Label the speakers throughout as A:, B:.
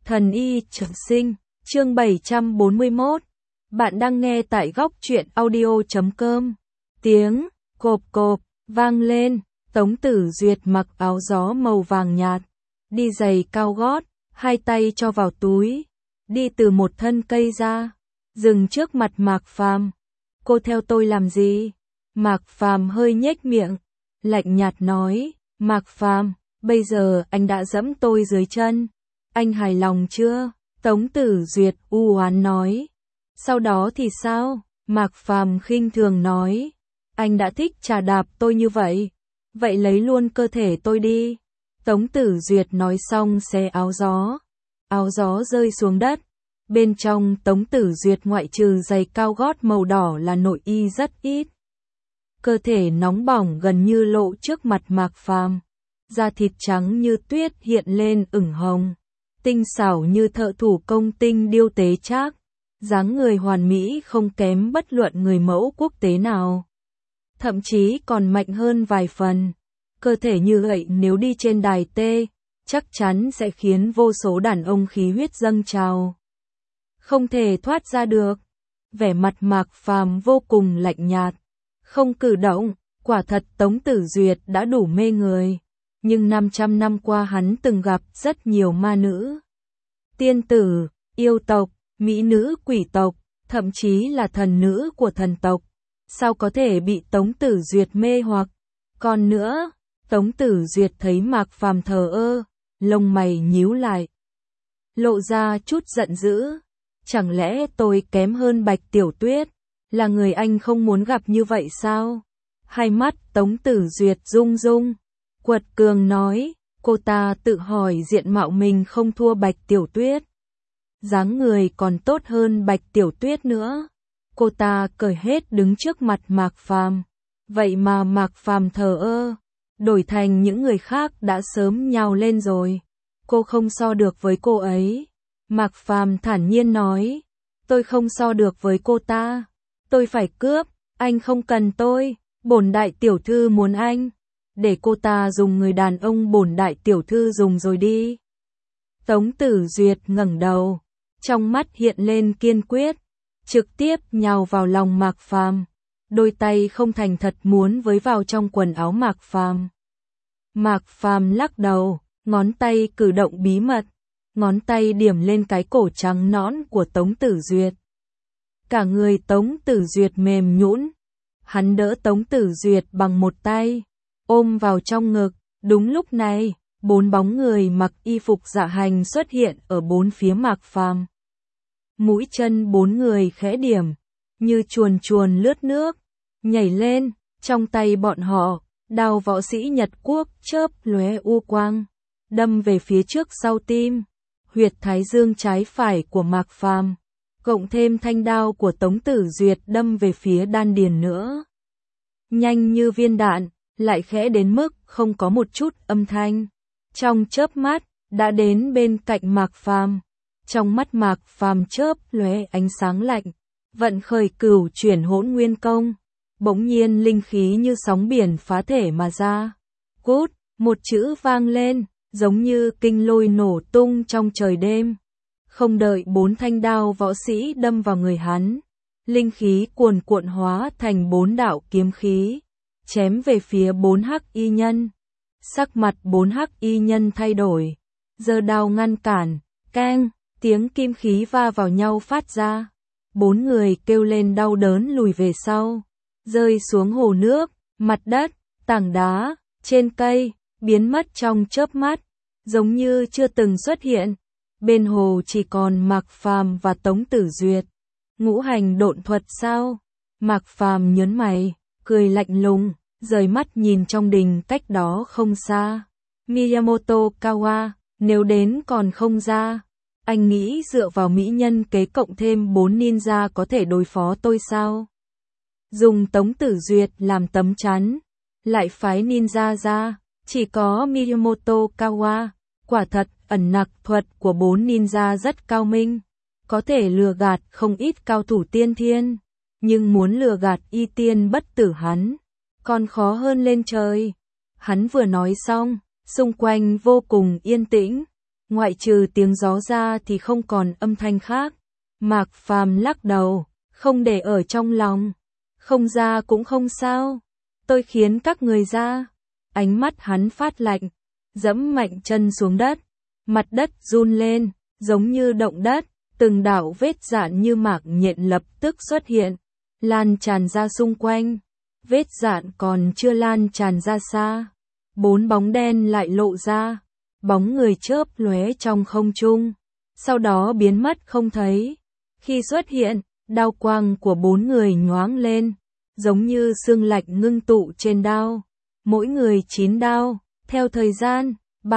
A: Thần y trường sinh, chương 741. Bạn đang nghe tại góc truyện audio.com. Tiếng cộp cộp vang lên, Tống Tử Duyệt mặc áo gió màu vàng nhạt, đi giày cao gót, hai tay cho vào túi, đi từ một thân cây ra, dừng trước mặt Mạc Phàm. Cô theo tôi làm gì? Mạc Phàm hơi nhếch miệng, lạnh nhạt nói, Mạc Phàm, bây giờ anh đã dẫm tôi dưới chân. Anh hài lòng chưa? Tống Tử Duyệt u oán nói. Sau đó thì sao? Mạc Phàm khinh thường nói. Anh đã thích chà đạp tôi như vậy. Vậy lấy luôn cơ thể tôi đi. Tống Tử Duyệt nói xong xé áo gió. Áo gió rơi xuống đất. Bên trong Tống Tử Duyệt ngoại trừ giày cao gót màu đỏ là nội y rất ít. Cơ thể nóng bỏng gần như lộ trước mặt Mạc Phàm. Da thịt trắng như tuyết hiện lên ửng hồng. Tinh xảo như thợ thủ công tinh điêu tế trác, dáng người hoàn mỹ không kém bất luận người mẫu quốc tế nào. Thậm chí còn mạnh hơn vài phần. Cơ thể như vậy nếu đi trên đài tê, chắc chắn sẽ khiến vô số đàn ông khí huyết dâng trào. Không thể thoát ra được. Vẻ mặt Mạc Phàm vô cùng lạnh nhạt, không cử động, quả thật Tống Tử Duyệt đã đủ mê người. Nhưng 500 năm qua hắn từng gặp rất nhiều ma nữ, tiên tử, yêu tộc, mỹ nữ quỷ tộc, thậm chí là thần nữ của thần tộc. Sao có thể bị Tống Tử Duyệt mê hoặc? Còn nữa, Tống Tử Duyệt thấy Mạc Phàm thờ ơ, lông mày nhíu lại, lộ ra chút giận dữ. Chẳng lẽ tôi kém hơn Bạch Tiểu Tuyết? Là người anh không muốn gặp như vậy sao? Hai mắt Tống Tử Duyệt rung rung. Quật cường nói, cô ta tự hỏi diện mạo mình không thua Bạch Tiểu Tuyết. Dáng người còn tốt hơn Bạch Tiểu Tuyết nữa. Cô ta cởi hết đứng trước mặt Mạc Phàm. Vậy mà Mạc Phàm thờ ơ, đổi thành những người khác đã sớm nhào lên rồi. Cô không so được với cô ấy. Mạc Phàm thản nhiên nói, tôi không so được với cô ta. Tôi phải cướp, anh không cần tôi, bổn đại tiểu thư muốn anh. Để cô ta dùng người đàn ông bổn đại tiểu thư dùng rồi đi. Tống Tử Duyệt ngẩng đầu, trong mắt hiện lên kiên quyết, trực tiếp nhào vào lòng Mạc Phàm, đôi tay không thành thật muốn với vào trong quần áo Mạc Phàm. Mạc Phàm lắc đầu, ngón tay cử động bí mật, ngón tay điểm lên cái cổ trắng nõn của Tống Tử Duyệt. Cả người Tống Tử Duyệt mềm nhũn, hắn đỡ Tống Tử Duyệt bằng một tay, ôm vào trong ngực. Đúng lúc này, bốn bóng người mặc y phục dạ hành xuất hiện ở bốn phía Mạc Phàm. Mũi chân bốn người khẽ điểm, như chuồn chuồn lướt nước, nhảy lên, trong tay bọn họ, đao võ sĩ Nhật Quốc chớp lóe u quang, đâm về phía trước sau tim, huyệt thái dương trái phải của Mạc Phàm, cộng thêm thanh đao của Tống Tử Duyệt đâm về phía đan điền nữa. Nhanh như viên đạn, lại khẽ đến mức không có một chút âm thanh. Trong chớp mắt, đã đến bên cạnh Mạc Phàm. Trong mắt Mạc Phàm chớp lóe ánh sáng lạnh, vận khởi cửu chuyển hỗn nguyên công. Bỗng nhiên linh khí như sóng biển phá thể mà ra. Cút, một chữ vang lên, giống như kinh lôi nổ tung trong trời đêm. Không đợi bốn thanh đao võ sĩ đâm vào người hắn, linh khí cuồn cuộn hóa thành bốn đạo kiếm khí, chém về phía bốn hắc y nhân. Sắc mặt bốn hắc y nhân thay đổi, giơ đao ngăn cản, keng, tiếng kim khí va vào nhau phát ra. Bốn người kêu lên đau đớn lùi về sau, rơi xuống hồ nước, mặt đất, tảng đá, trên cây, biến mất trong chớp mắt, giống như chưa từng xuất hiện. Bên hồ chỉ còn Mạc Phàm và Tống Tử Duyệt. Ngũ hành độn thuật sao? Mạc Phàm nhớn mày, cười lạnh lùng, rời mắt nhìn trong đình cách đó không xa. Miyamoto Kawa, nếu đến còn không ra, anh nghĩ dựa vào mỹ nhân kế cộng thêm 4 ninja có thể đối phó tôi sao? Dùng Tống Tử Duyệt làm tấm chắn, lại phái ninja ra, chỉ có Miyamoto Kawa. Quả thật, ẩn nặc thuật của 4 ninja rất cao minh, có thể lừa gạt không ít cao thủ tiên thiên, nhưng muốn lừa gạt y tiên bất tử hắn, còn khó hơn lên trời. Hắn vừa nói xong, xung quanh vô cùng yên tĩnh, ngoại trừ tiếng gió ra thì không còn âm thanh khác. Mạc Phàm lắc đầu, không để ở trong lòng. Không ra cũng không sao, tôi khiến các người ra. Ánh mắt hắn phát lạnh, giẫm mạnh chân xuống đất. Mặt đất run lên, giống như động đất, từng đạo vết dạn như mạc nhện lập tức xuất hiện, lan tràn ra xung quanh. Vết dạn còn chưa lan tràn ra xa, 4 bóng đen lại lộ ra, bóng người chớp lóe trong không trung, sau đó biến mất không thấy. Khi xuất hiện, đao quang của 4 người nhoáng lên, giống như xương lạnh ngưng tụ trên đao. Mỗi người 9 đao, theo thời gian,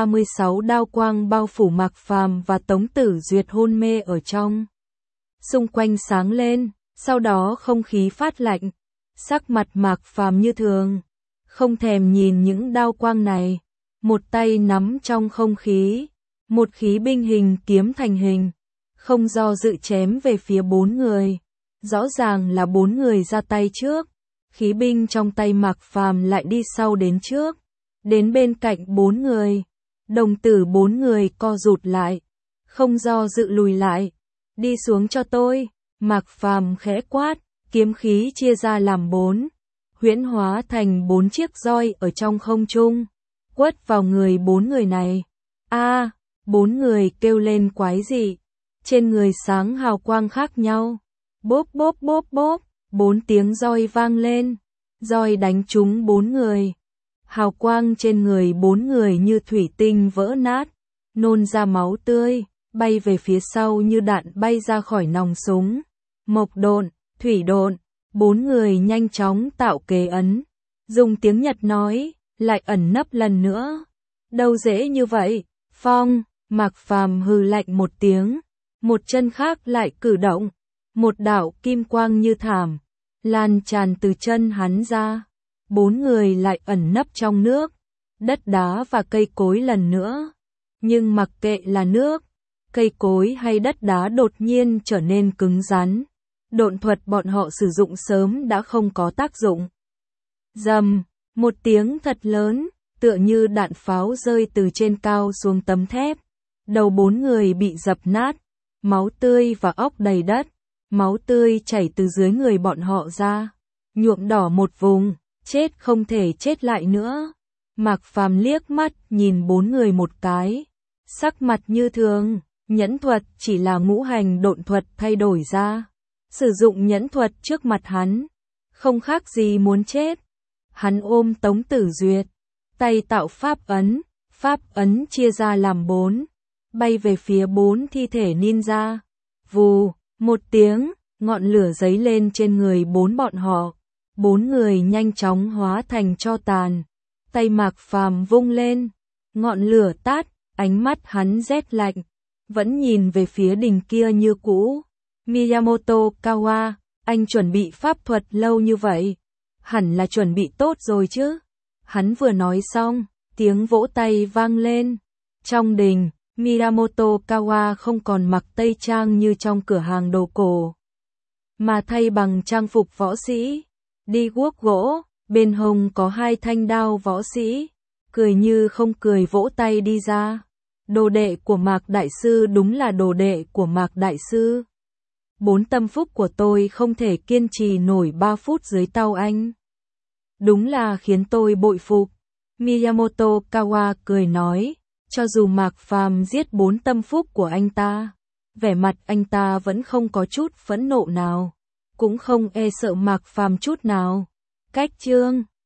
A: 36 đao quang bao phủ Mạc Phàm và Tống Tử Duyệt hôn mê ở trong. Xung quanh sáng lên, sau đó không khí phát lạnh, sắc mặt Mạc Phàm như thường, không thèm nhìn những đao quang này, một tay nắm trong không khí, một khí binh hình kiếm thành hình, không do dự chém về phía 4 người. Rõ ràng là 4 người ra tay trước, khí binh trong tay Mạc Phàm lại đi sau đến trước, đến bên cạnh 4 người. Đồng tử 4 người co rụt lại, không do dự lùi lại. Đi xuống cho tôi, Mạc Phàm khẽ quát, kiếm khí chia ra làm 4, huyễn hóa thành 4 chiếc roi ở trong không trung, quất vào người 4 người này. A, 4 người kêu lên quái dị, trên người sáng hào quang khác nhau. Bốp bốp bốp bốp, 4 tiếng roi vang lên, roi đánh trúng 4 người. Hào quang trên người 4 người như thủy tinh vỡ nát, nôn ra máu tươi, bay về phía sau như đạn bay ra khỏi nòng súng. Mộc độn, thủy độn, 4 người nhanh chóng tạo kế ấn, dùng tiếng Nhật nói, lại ẩn nấp lần nữa. Đâu dễ như vậy, Phong, Mạc Phàm hừ lạnh một tiếng, một chân khác lại cử động, một đạo kim quang như thảm, lan tràn từ chân hắn ra. 4 người lại ẩn nấp trong nước, đất đá và cây cối lần nữa. Nhưng mặc kệ là nước, cây cối hay đất đá đột nhiên trở nên cứng rắn. Độn thuật bọn họ sử dụng sớm đã không có tác dụng. Rầm, một tiếng thật lớn, tựa như đạn pháo rơi từ trên cao xuống tấm thép. Đầu 4 người bị dập nát, máu tươi và óc đầy đất. Máu tươi chảy từ dưới người bọn họ ra, nhuộm đỏ một vùng. Chết không thể chết lại nữa. Mạc Phàm liếc mắt nhìn 4 người một cái, sắc mặt như thường. Nhẫn thuật chỉ là ngũ hành độn thuật thay đổi ra. Sử dụng nhẫn thuật trước mặt hắn, không khác gì muốn chết. Hắn ôm Tống Tử Duyệt, tay tạo pháp ấn chia ra làm 4, bay về phía 4 thi thể ninja. Vù, một tiếng, ngọn lửa giấy lên trên người 4 bọn họ. 4 người nhanh chóng hóa thành tro tàn. Tay Mạc Phàm vung lên, ngọn lửa tắt, ánh mắt hắn rét lạnh, vẫn nhìn về phía đỉnh kia như cũ. Miyamoto Kawa, anh chuẩn bị pháp thuật lâu như vậy, hẳn là chuẩn bị tốt rồi chứ. Hắn vừa nói xong, tiếng vỗ tay vang lên. Trong đình, Miyamoto Kawa không còn mặc tây trang như trong cửa hàng đồ cổ, mà thay bằng trang phục võ sĩ. Đi guốc gỗ, bên hông có 2 thanh đao võ sĩ, cười như không cười vỗ tay đi ra. Đồ đệ của Mạc Đại Sư đúng là đồ đệ của Mạc Đại Sư. 4 tâm phúc của tôi không thể kiên trì nổi 3 phút dưới tay anh. Đúng là khiến tôi bội phục. Miyamoto Kawa cười nói, cho dù Mạc Phàm giết 4 tâm phúc của anh ta, vẻ mặt anh ta vẫn không có chút phẫn nộ nào, cũng không e sợ Mạc Phàm chút nào. Cách chương